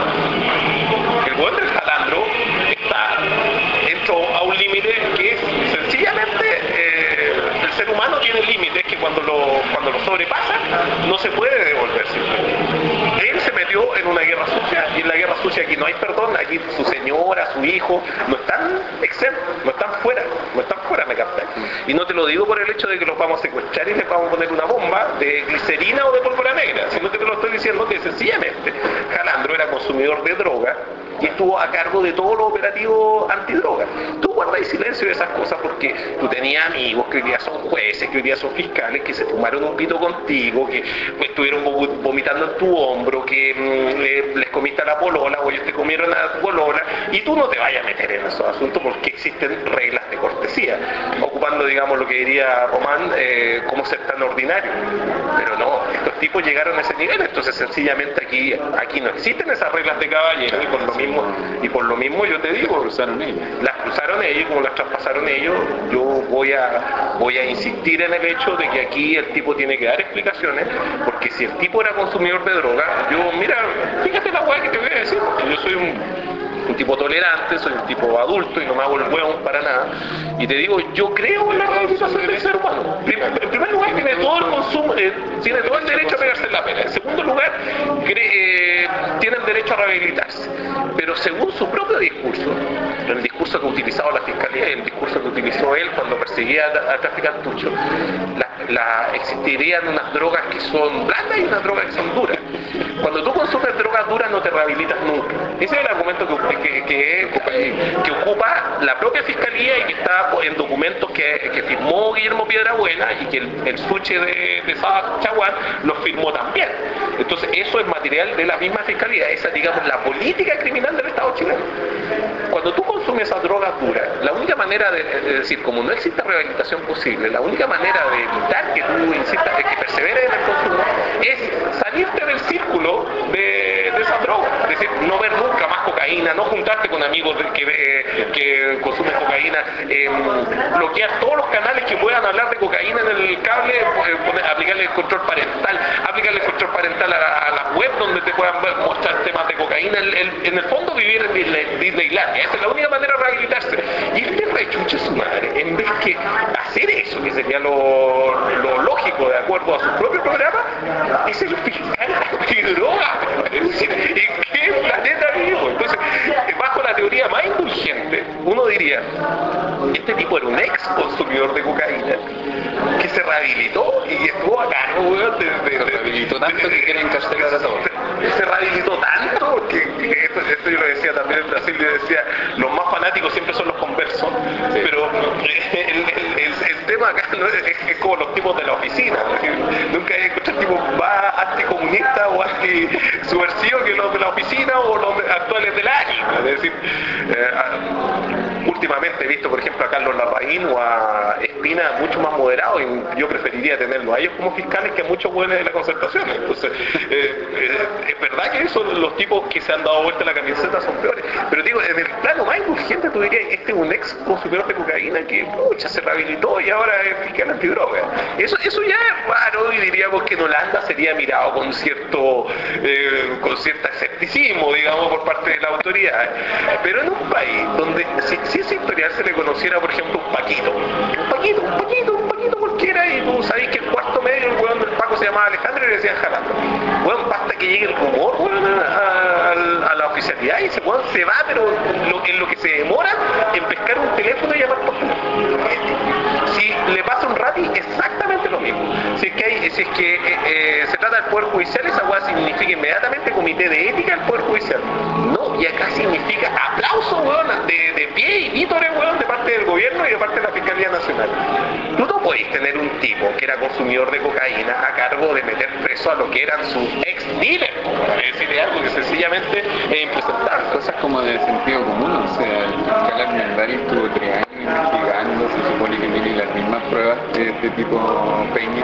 El buen del Jalandro está, entró a un límite que es sencillamente, eh, el ser humano tiene límites que cuando lo, cuando lo sobrepasa no se puede devolver simplemente. Él se metió en una guerra sucia, y en la guerra sucia aquí no hay perdón, aquí su señora, su hijo, no están exentos, no están fuera, no están fuera, me captan. Y no te lo digo por el hecho de que los vamos a secuestrar y les vamos a poner una bomba de glicerina o de pólvora negra, sino que te lo estoy diciendo que sencillamente Jalandro era consumidor de droga y estuvo a cargo de todo lo operativo antidroga. Tú guardas silencio de esas cosas porque tú tenías amigos que hoy día son jueces, que hoy día son fiscales, que se fumaron un pito contigo, que estuvieron vomitando en tu hombro, que mmm, le, les comiste a la polola o ellos te comieron a tu polola, y tú no te vayas a meter en esos asuntos porque existen reglas de cortesía, ocupando, digamos, lo que diría Román, eh, cómo ser tan ordinario. Pero no, estos tipos llegaron a ese nivel, entonces sencillamente aquí, aquí no existen esas reglas de caballero, y por lo mismo y por lo mismo yo te digo, cruzaron ellos. las cruzaron ellos, como las traspasaron ellos. Yo voy a voy a insistir en el hecho de que aquí el tipo tiene que dar explicaciones, porque si el tipo era consumidor de droga, yo, mira, fíjate la hueá que te voy a decir, porque yo soy un un tipo tolerante, soy un tipo adulto y no me hago el hueón para nada. Y te digo, yo creo en la rehabilitación del ser humano. En primer lugar, tiene todo el consumo, eh, tiene todo el derecho a pegarse en la pena. En segundo lugar, eh, tiene el derecho a rehabilitarse. Pero según su propio discurso, el discurso que ha utilizado la Fiscalía y el discurso que utilizó él cuando perseguía a, a traficantuchos, la, la, existirían unas drogas que son blandas y unas drogas que son duras. Cuando tú consumes drogas duras no te rehabilitas nunca. Ese es el argumento que, que, que, que, que ocupa la propia Fiscalía y que está en documentos que, que firmó Guillermo Piedrabuena y que el, el suche de, de Saba Chaguán lo firmó también. Entonces eso es material de la misma Fiscalía, esa digamos la política criminal del Estado chileno. Cuando tú consumes esas drogas duras, la única manera de, de decir, como no existe rehabilitación posible, la única manera de evitar que tú insistas, que perseveres en el consumo, es salirte del círculo de, de esas drogas. Es decir, no ver nunca más cocaína, no juntarte con amigos que, eh, que consumen cocaína, eh, bloquear todos los canales que puedan hablar de cocaína en el cable, eh, poner, aplicarle el control parental, aplicarle el control parental a, a las web donde te puedan ver, mostrar temas de cocaína, el, el, en el fondo vivir en Disney, Disneylandia, esa es la única manera de rehabilitarse. Y este rechucha su madre, en vez que hacer eso, que sería lo, lo lógico de acuerdo a su propio programa, es el fiscal antidroga. Es decir, ¿en qué planeta vivo? Entonces, bajo la teoría más indulgente, uno diría, este tipo era un ex consumidor de cocaína que se rehabilitó y estuvo a cargo, weón, de, de, de, se rehabilitó tanto que quiere encarcelar a todos. Se rehabilitó tanto que, que esto, esto yo lo decía también en Brasil, yo decía, los más fanáticos siempre son los conversos, sí. Pero el, el, el, el tema acá no es, es como los tipos de la oficina, es decir, nunca he encontrado tipos más anticomunistas o antisubversivos que los de la oficina o los de, actuales del año, es decir, eh, últimamente he visto por ejemplo a Carlos Larraín o a Espina mucho más moderados y yo preferiría tenerlos a ellos como fiscales que a muchos buenos de la Concertación. Entonces, eh, eh, es verdad que eso, los tipos que se han dado vuelta la camiseta son peores, pero digo, en el plano más indulgente tú dirías, este es un ex consumidor de cocaína que pucha, se rehabilitó y ahora es fiscal antidroga. Eso, eso ya es raro y diríamos que en Holanda sería mirado con cierto eh, con cierto escepticismo, digamos, por parte de la autoridad. Pero en un país donde si, si ese historial se le conociera, por ejemplo, un Paquito, un Paquito, un Paquito, un Paquito cualquiera, y tú sabes que el cuarto medio, el weón del Paco se llamaba Alejandro y le decían jalando. Weón, basta que llegue el rumor, weón, a, a, a la oficialidad y ese weón se va, pero lo, en lo que se demora en pescar un teléfono y llamar por teléfono. Si le pasa un rati, exactamente lo mismo. Si es que, hay, si es que eh, eh, se trata del Poder Judicial, esa weá significa inmediatamente comité de ética del Poder Judicial. No, y acá significa aplauso, weón, de, de pie y vítores, weón, de parte del gobierno y de parte de la Fiscalía Nacional. Tú no podéis tener un tipo que era consumidor de cocaína a cargo de meter preso a lo que eran sus ex dealers. Es decir, es algo que sencillamente es impresentable. Cosas como de sentido común, o sea, el fiscal Armendari estuvo tres años investigando, se supone que tiene las mismas pruebas de este tipo Peña,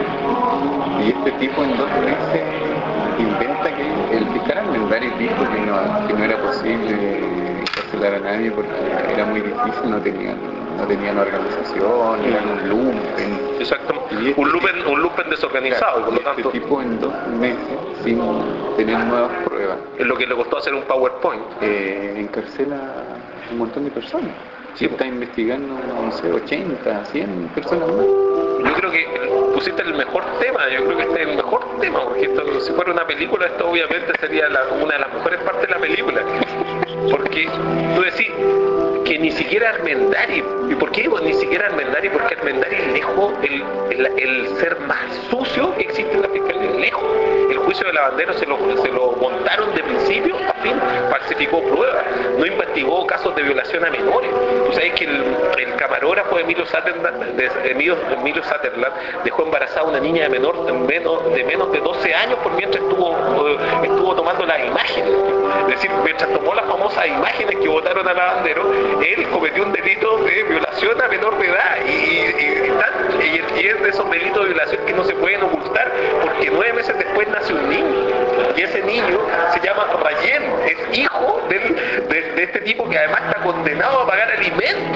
y este tipo en dos meses inventa que el fiscal Armendari dijo que no, que no era posible encarcelar a nadie porque era muy difícil, no tenían, no tenían organización, eran un lumpen. Exacto, Este, un lumpen, un lumpen desorganizado, y por lo este tanto tipo en dos meses, sin tener nuevas pruebas, es lo que le costó hacer un PowerPoint. eh, encarcela a un montón de personas. Si está investigando, no sé, ochenta, cien personas más. Yo creo que pusiste el mejor tema, yo creo que este es el mejor tema, porque esto, si fuera una película, esto obviamente sería la, una de las mejores partes de la película. Porque tú decís que ni siquiera Armendari, ¿y por qué digo ni siquiera Armendari? Porque Armendari es lejos el, el, el ser más sucio que existe en la Fiscalía, lejos. El juicio de Lavandero se lo, se lo montaron de principio a fin, falsificó pruebas, no investigó casos de violación a menores. Tú sabes que el, el camarógrafo Emilio Sutherland, de, Emilio, Emilio Sutherland dejó embarazada a una niña de menor de menos de, menos de doce años por mientras estuvo, uh, estuvo tomando las imágenes. Es decir, mientras tomó las famosas imágenes que votaron a Lavandero, él cometió un delito de violación a menor de edad y, y, y, tal, y, y es de esos delitos de violación que no se pueden ocultar porque nueve meses después nace un niño y ese niño se llama Rayén, es hijo del, de, de este tipo que además está condenado a pagar alimentos.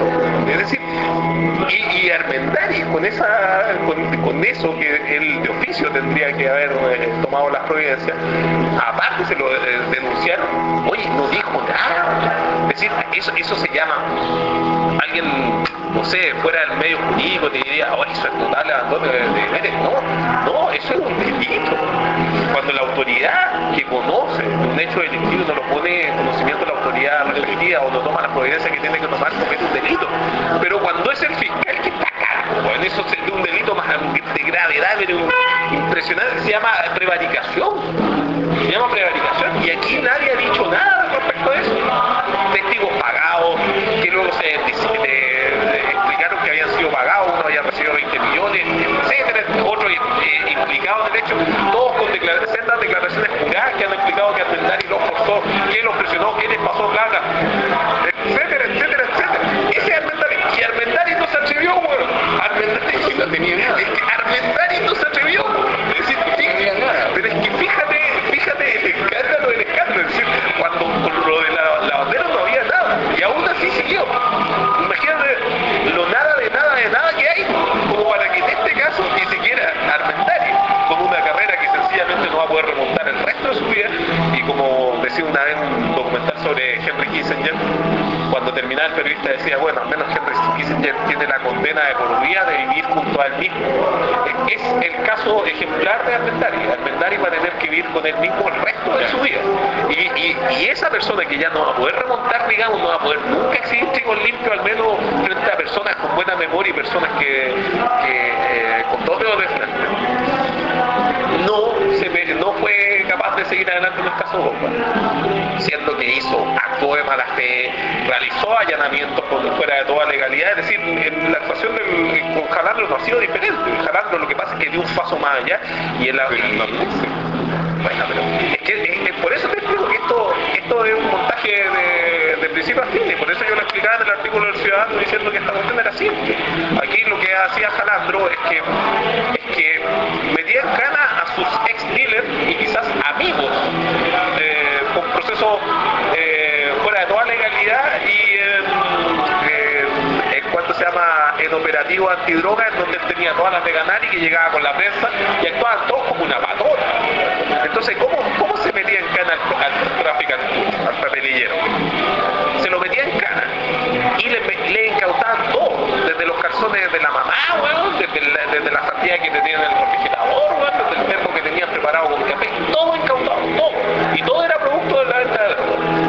Es decir, y, y Armendáriz con esa con, con eso que él de oficio tendría que haber eh, tomado las providencias, aparte se lo eh, denunciaron, oye, no dijo nada. Es decir, eso, eso se llama, alguien, no sé, fuera del medio jurídico te diría, oh, eso es total abandono de deberes. No, no, eso es un delito. Cuando la autoridad que conoce un hecho delictivo no lo pone en conocimiento de la autoridad respectiva o no toma las providencias que tiene que tomar, comete un delito. Pero cuando es el fiscal que está a cargo, en eso es un delito más de gravedad, pero impresionante, se llama prevaricación. Se llama prevaricación y aquí nadie ha dicho nada respecto a eso. Testigos pagados, que luego se de, de, explicaron que habían sido pagados, uno había recibido veinte millones, etcétera, otros eh, implicados en el hecho, todos con declara sendas declaraciones juradas que han explicado que Armendáriz los forzó, que los presionó, que les pasó plata, etcétera, etcétera, etcétera. Ese Armendáriz, y Armendáriz no se atrevió, weón. Armendáriz no tenía nada. Es que Armendáriz no se atrevió. Es decir, fíjate, nada. Pero es que fíjate, fíjate el escándalo del escándalo. Es decir, cuando con lo de la, la bandera no había nada. Y aún así siguió. Imagínate lo nada de nada de nada que hay, como para que en este caso ni siquiera Armendáriz, con una carrera que sencillamente no va a poder remontar el resto de su vida, y como decía una vez un documental sobre Henry Kissinger, cuando terminaba el periodista decía, bueno, al menos Henry Kissinger tiene la condena de por vida de vivir junto a él mismo. Es el caso ejemplar de Armendáriz. Armendáriz va a tener que vivir con él mismo el resto de su vida. Y, y, y esa persona que ya no va a poder remontar, digamos, no va a poder nunca exhibir chicos limpios, al menos frente a personas con buena memoria y personas que, que eh, con dos dedos de frente, no, se me, no fue capaz de seguir adelante en el caso Bomba, siendo que hizo, actuó de mala fe, realizó allanamientos por fuera de toda legalidad. Es decir, en la actuación del, con Jalandro no ha sido diferente. Jalandro lo que pasa es que dio un paso más allá y en la... Bueno, pero es que es, es, por eso te explico que esto, esto es un montaje de, de principio a fin, y por eso yo lo explicaba en el artículo del Ciudadano diciendo que esta cuestión era simple. Aquí lo que hacía Jalandro es que, es que metía en cana a sus ex dealers y quizás amigos eh, con procesos eh, fuera de toda legalidad y eh, en cuanto se llama en operativo antidroga, en donde él tenía todas las de ganar y que llegaba con la prensa y actuaban todos como una patota. Entonces, ¿cómo, cómo se metía en cana al, al traficante, al papelillero? Se lo metía en cana y le, le incautaban todo, desde los calzones de la mamá, weón, desde, la, desde la sandía que tenían en el refrigerador, weón, desde el termo que tenían preparado con café, todo incautado, todo. Y todo era producto de la venta de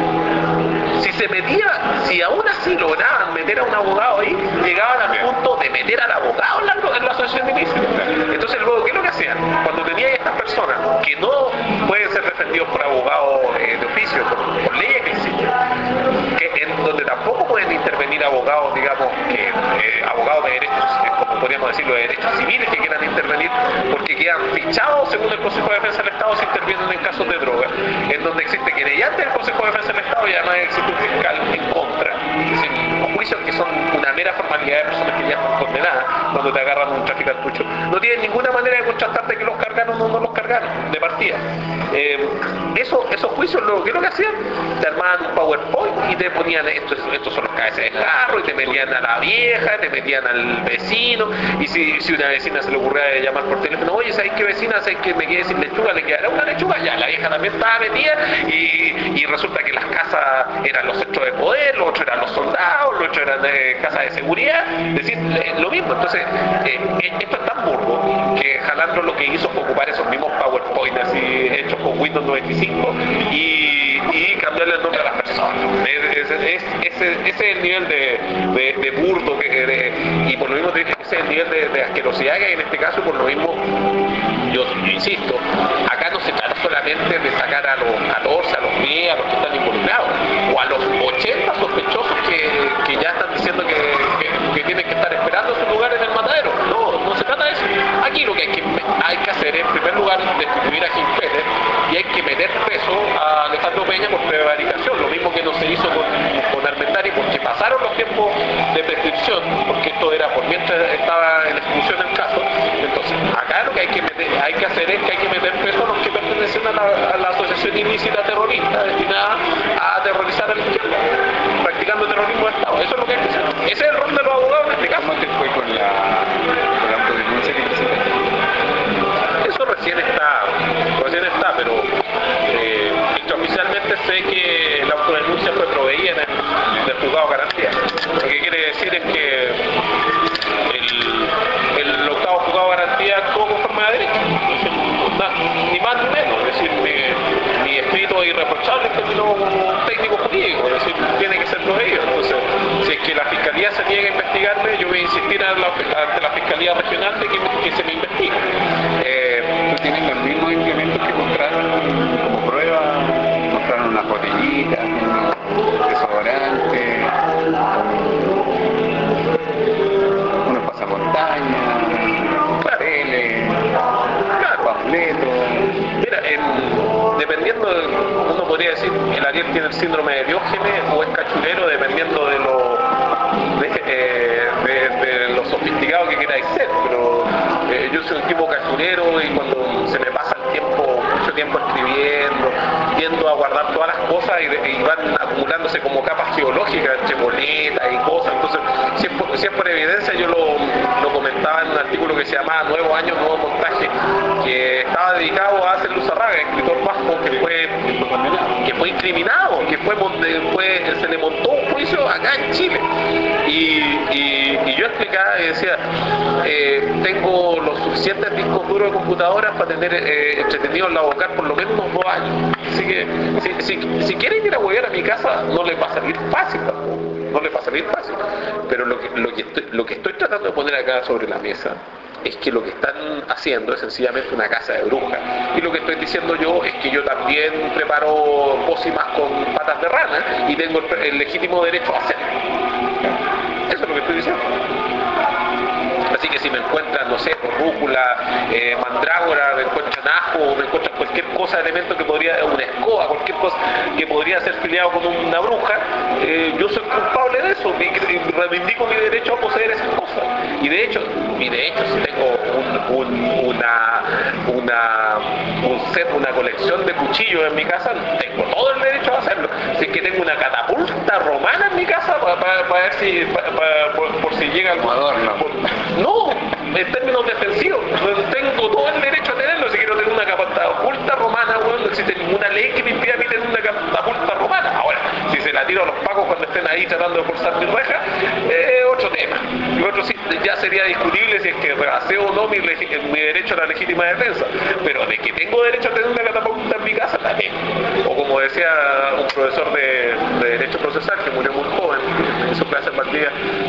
droga. Si se metía, si aún así lograban meter a un abogado ahí, llegaban al punto de meter al abogado en la, en la asociación ilícita. Entonces luego, ¿qué es lo que hacían? Cuando tenía a estas personas que no pueden ser defendidos por abogados eh, de oficio, por, por leyes que existen, que en donde tampoco pueden intervenir abogados, digamos, que eh, abogados de derechos, eh, como podríamos decirlo, de derechos civiles que quieran intervenir, porque quedan fichados según el Consejo de Defensa del Estado si intervienen en casos de droga, en donde existe querellante del Consejo de Defensa del Estado y además existe un fiscal en contra. Es decir, juicios que son una mera formalidad de personas que ya están condenadas cuando te agarran un traficantucho. No tienen ninguna manera de contrastarte que los cargaron o no los cargaron de partida. Eh, eso, esos juicios, lo, ¿qué es lo que hacían? Te armaban un PowerPoint y te ponían, estos, estos son los cabezas de carro, y te metían a la vieja, te metían al vecino, y si, si una vecina se le ocurría llamar por teléfono, oye, ¿sabes qué vecina? ¿Sabes que me quedé sin lechuga? Le quedará una lechuga, ya, la vieja también estaba metida, y, y resulta que las casas eran los centros de poder, los otros eran los soldados, los otros eran eh, casas de seguridad, es decir, eh, lo mismo. Entonces, eh, esto es tan burdo que Jalandro lo que hizo fue ocupar esos mismos PowerPoint así hechos con Windows noventa y cinco y, y cambiarle el nombre a las personas. Es, es, es, ese, ese es el nivel de, de, de burdo que, de, y por lo mismo ese es el nivel de, de asquerosidad que hay en este caso. Por lo mismo, yo, yo insisto, acá no se trata solamente de sacar a los catorce, a los diez, a los que están involucrados, o a los ochenta sospechosos que, que ya están diciendo que, que, que tienen que estar esperando su lugar en el matadero. No, no se trata de eso. Aquí lo que hay que, hay que hacer es, en primer lugar, destituir a Gil Pérez, y hay que meter preso a Alejandro Peña por prevaricación, lo mismo que no se hizo con, con Armendáriz, porque pasaron los tiempos de prescripción, porque esto era por mientras estaba en ejecución el caso. Entonces, acá lo que hay que, meter, hay que hacer es que hay que meter preso a los que pertenecen a la, a la asociación ilícita terrorista destinada a aterrorizar a la izquierda, practicando terrorismo de Estado. Eso es lo que hay que hacer. Ese es el rol de los decir es que el, el octavo juzgado de garantía actuó conforme a derecho, es decir, na- ni más ni menos, es decir, mi, mi escrito es irreprochable en términos técnico jurídico, es decir, tiene que ser prohibido. Entonces, si es que la fiscalía se niega a investigarme, yo voy a insistir ante la, ante la fiscalía regional de que, que se me investigue. Eh, ¿Tú tienes los mismos implementos que mostraron como prueba? Mostraron unas botellitas, unos desodorantes, unos pasamontañas, papeles, claro. panfletos. Mira, en, dependiendo, de, uno podría decir, el Ariel tiene el síndrome de Diógenes o es cachurero, dependiendo de lo, de, eh, de, de lo sofisticado que queráis ser, pero eh, yo soy un tipo cachurero y cuando se me pasa el tiempo, mucho tiempo escribiendo, tiendo a guardar todas las cosas y, y van acumulándose como capas geológicas entre boletas y cosas. Entonces, si es por, si es por evidencia, yo lo, lo comentaba en un artículo que se llamaba Nuevo Año, Nuevo Montaje, que estaba dedicado a Hacer Luzarraga, escritor vasco que fue, que fue incriminado, que fue, fue, se le montó un juicio acá en Chile. Y, y, y yo explicaba y decía, eh, tengo los suficientes discos duros de computadoras para tener eh, entretenido en la boca por lo menos unos dos años. Así que si, si, si quieren ir a huevear a mi casa, no les va a salir fácil tampoco. No les va a salir fácil. Pero lo que, lo que, estoy, lo que estoy tratando de poner acá sobre la mesa es que lo que están haciendo es sencillamente una casa de brujas. Y lo que estoy diciendo yo es que yo también preparo pócimas con patas de rana y tengo el, el legítimo derecho a hacerlo. Eso es lo que estoy diciendo. Así que si me encuentran, no sé, rúcula, eh, mandrágora, me encuentran ajo, me encuentran cualquier cosa, elemento que podría, una escoba, cualquier cosa que podría ser filiado con una bruja, eh, yo soy culpable de eso, y, y reivindico mi derecho a poseer esas cosas. Y de hecho, y de hecho si tengo un, un, una, una, un set, una colección de cuchillos en mi casa, tengo todo el derecho a hacerlo. Si es que tengo una catapulta romana en mi casa para, para, para ver si, para, para, por, por si llega algún adorno. No, en términos defensivos, tengo todo el derecho a tenerlo. Si quiero tener una catapulta romana, bueno, no existe ninguna ley que me impida a mí tener una catapulta romana. Ahora, si se la tiro a los pacos cuando estén ahí tratando de forzar mi reja, eh, otro tema. Y otro sí, ya sería discutible si es que rebasé o no mi, mi derecho a la legítima defensa. Pero de que tengo derecho a tener una catapulta en mi casa, la tengo. O como decía un profesor de, de Derecho Procesal, que murió muy joven en su clase en Valdivia,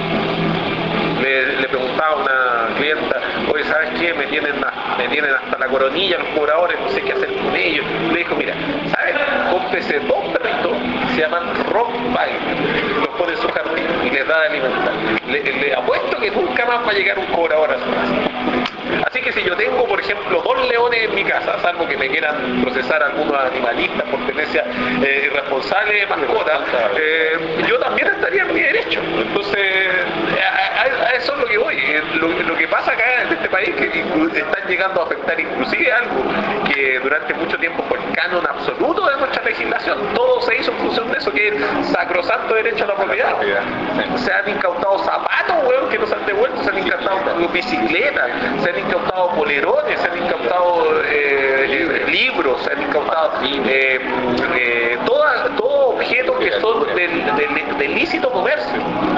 Le, le preguntaba a una clienta, oye, ¿sabes qué? Me tienen, me tienen hasta la coronilla los cobradores, no sé qué hacer con ellos. Le dijo, mira, ¿sabes? Cómprese dos perritos, se llaman Rottweiler, los pone en su jardín y les da de alimentar. Le, le apuesto que nunca más va a llegar un cobrador a su casa. Así que si yo tengo, por ejemplo, dos leones en mi casa, salvo que me quieran procesar algunos animalistas por tenencia eh, irresponsable de mascotas, eh, yo también estaría en mi derecho. Entonces, a, a, a eso es lo que voy. Lo, lo que pasa acá en este país es que están llegando a afectar inclusive algo que durante mucho tiempo fue el canon absoluto de nuestra legislación. Todo se hizo en función de eso, que es el sacrosanto derecho a la propiedad. Se han incautado zapatos, weón, que no se han devuelto, se han incautado bicicletas, se han incautado polerones, se han incautado eh, libros, se han incautado eh, eh, toda, todo objetos que son del, del, del lícito comercio.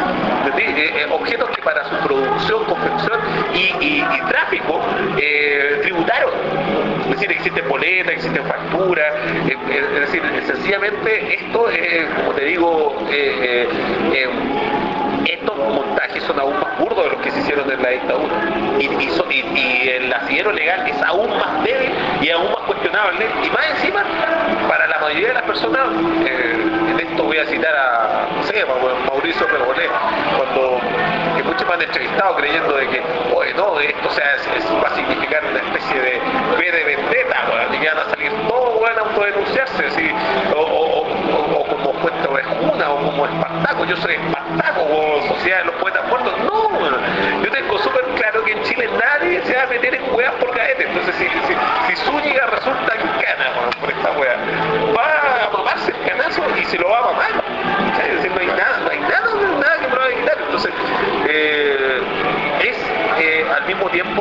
Eh, objetos que para su producción, confección y, y, y tráfico eh, tributaron. Es decir, existen boletas, existen facturas, eh, eh, es decir, sencillamente esto, eh, como te digo, eh, eh, estos montajes son aún más burdos de los que se hicieron en la dictadura. Y, y, son, y, y el asidero legal es aún más débil y aún más cuestionable. Y más encima, para la mayoría de las personas, eh, en esto voy a citar a, no sé, a Mauricio Pergolé, cuando que muchos me han entrevistado creyendo de que, oye, no, esto o sea, es, es, va a significar una especie de B de vendetta, bueno, y que van a salir todos, van a autodenunciarse, ¿sí? o, o, o, o como Fuente Ovejuna, o como Espartaco, yo soy Espartaco, o Sociedad de los Poetas Muertos. No, bueno, yo tengo súper claro que en Chile nadie se va a meter en hueas por caete. Entonces, si, si, si Zúñiga resulta en cana, bueno, por esta hueá, va a mamarse el canazo y se lo va a mamar. ¿Sí? Es decir, no hay nada, no hay nada, nada que me lo va a quitar. Entonces, eh, es eh, al mismo tiempo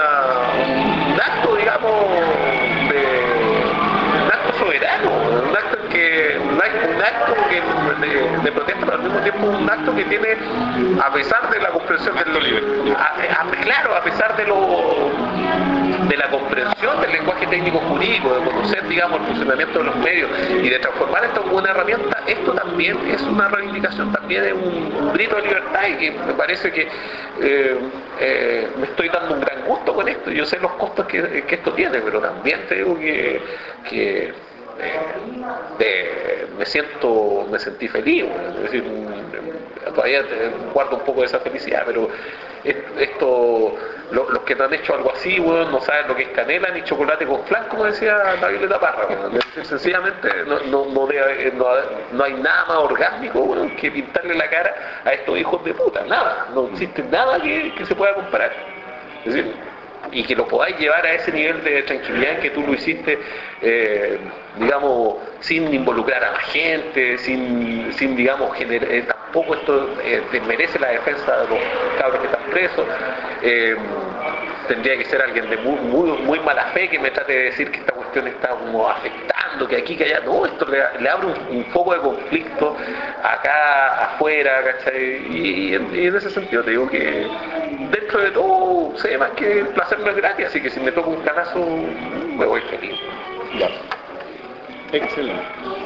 una, un acto, digamos, de, un acto soberano, un acto que, un acto, un acto que en de, de protesta, pero al mismo tiempo un acto que tiene, a pesar de la comprensión del a, a, claro, a pesar de lo de la comprensión del lenguaje técnico jurídico, de conocer, digamos, el funcionamiento de los medios y de transformar esto en una herramienta, esto también es una reivindicación, también es un, un grito de libertad, y que me parece que eh, eh, me estoy dando un gran gusto con esto. Yo sé los costos que, que esto tiene, pero también te digo que, que eh, de, me siento, me sentí feliz, bueno, es decir, todavía guardo un poco de esa felicidad, pero esto, lo, los que no han hecho algo así, bueno, no saben lo que es canela ni chocolate con flan, como decía la Violeta Parra, bueno. Sencillamente no, no, no, de, no, no hay nada más orgánico, bueno, que pintarle la cara a estos hijos de puta, nada, no existe nada que, que se pueda comparar. Es decir, y que lo podáis llevar a ese nivel de tranquilidad en que tú lo hiciste, eh, digamos, sin involucrar a la gente, sin, sin digamos, gener, eh, tampoco esto eh, desmerece la defensa de los cabros que están presos. Eh, tendría que ser alguien de muy, muy, muy mala fe que me trate de decir que esta cuestión está como afectando, que aquí, que allá. No, esto le, le abre un, un foco de conflicto acá, afuera, ¿cachai? Y, y, en, y en ese sentido te digo que dentro de todo, sé más que el placer no es gratis, así que si me toca un canazo, me voy feliz. Ya. Excelente.